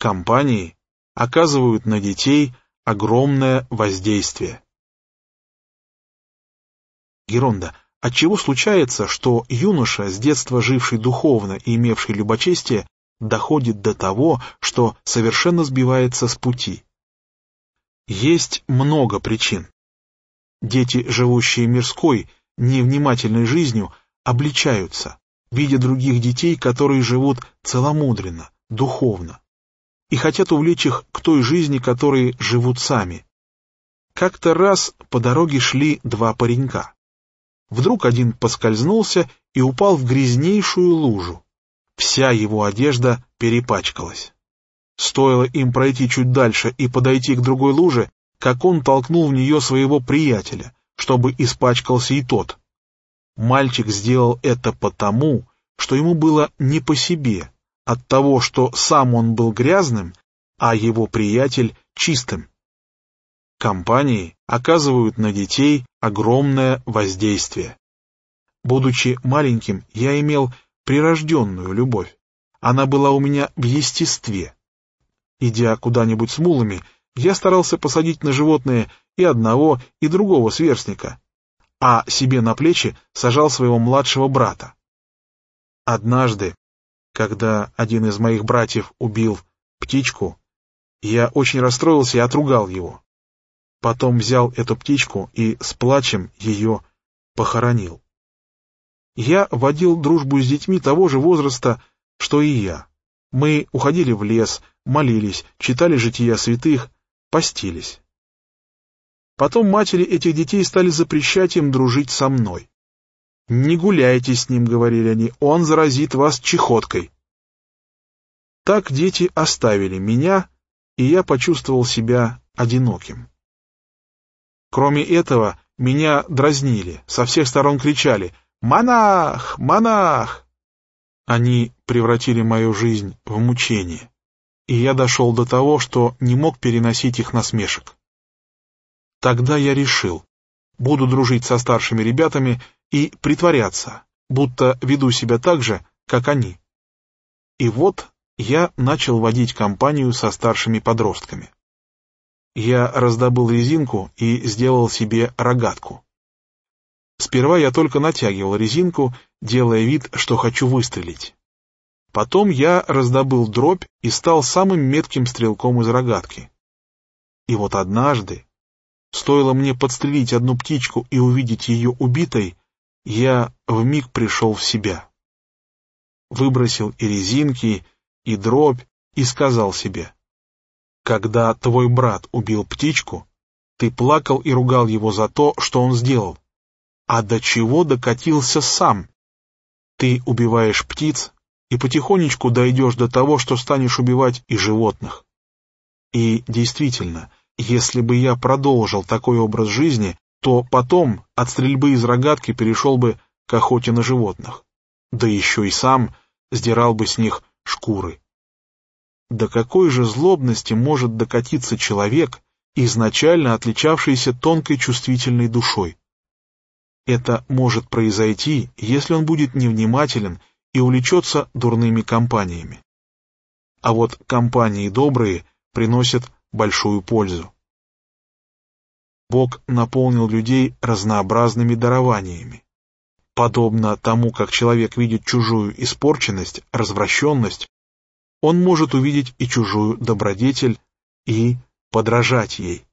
Компании оказывают на детей огромное воздействие. Геронда, отчего случается, что юноша, с детства живший духовно и имевший любочестие, доходит до того, что совершенно сбивается с пути? Есть много причин. Дети, живущие мирской, невнимательной жизнью, обличаются, видя других детей, которые живут целомудренно, духовно, и хотят увлечь их к той жизни, которой живут сами. Как-то раз по дороге шли два паренька. Вдруг один поскользнулся и упал в грязнейшую лужу. Вся его одежда перепачкалась. Стоило им пройти чуть дальше и подойти к другой луже, как он толкнул в нее своего приятеля, чтобы испачкался и тот. Мальчик сделал это потому, что ему было не по себе, от того, что сам он был грязным, а его приятель чистым. Компании оказывают на детей огромное воздействие. Будучи маленьким, я имел прирожденную любовь. Она была у меня в естестве. Идя куда-нибудь с мулами, я старался посадить на животное и одного, и другого сверстника, а себе на плечи сажал своего младшего брата. Однажды, когда один из моих братьев убил птичку, я очень расстроился и отругал его. Потом взял эту птичку и с плачем ее похоронил. Я водил дружбу с детьми того же возраста, что и я. Мы уходили в лес, молились, читали жития святых, постились. Потом матери этих детей стали запрещать им дружить со мной. «Не гуляйте с ним», — говорили они, — «он заразит вас чехоткой». Так дети оставили меня, и я почувствовал себя одиноким. Кроме этого, меня дразнили, со всех сторон кричали «Монах! Монах!». Они превратили мою жизнь в мучение, и я дошел до того, что не мог переносить их насмешек. Тогда я решил, буду дружить со старшими ребятами и притворяться, будто веду себя так же, как они. И вот я начал водить компанию со старшими подростками. Я раздобыл резинку и сделал себе рогатку. Сперва я только натягивал резинку, делая вид, что хочу выстрелить. Потом я раздобыл дробь и стал самым метким стрелком из рогатки. И вот однажды, стоило мне подстрелить одну птичку и увидеть ее убитой, я вмиг пришел в себя. Выбросил и резинки, и дробь, и сказал себе: когда твой брат убил птичку, ты плакал и ругал его за то, что он сделал. А до чего докатился сам? Ты убиваешь птиц, и потихонечку дойдешь до того, что станешь убивать и животных. И действительно, если бы я продолжил такой образ жизни, то потом от стрельбы из рогатки перешел бы к охоте на животных, да еще и сам сдирал бы с них шкуры. До какой же злобности может докатиться человек, изначально отличавшийся тонкой чувствительной душой? Это может произойти, если он будет невнимателен и увлечется дурными компаниями. А вот компании добрые приносят большую пользу. Бог наполнил людей разнообразными дарованиями. Подобно тому, как человек видит чужую испорченность, развращенность, он может увидеть и чужую добродетель и подражать ей.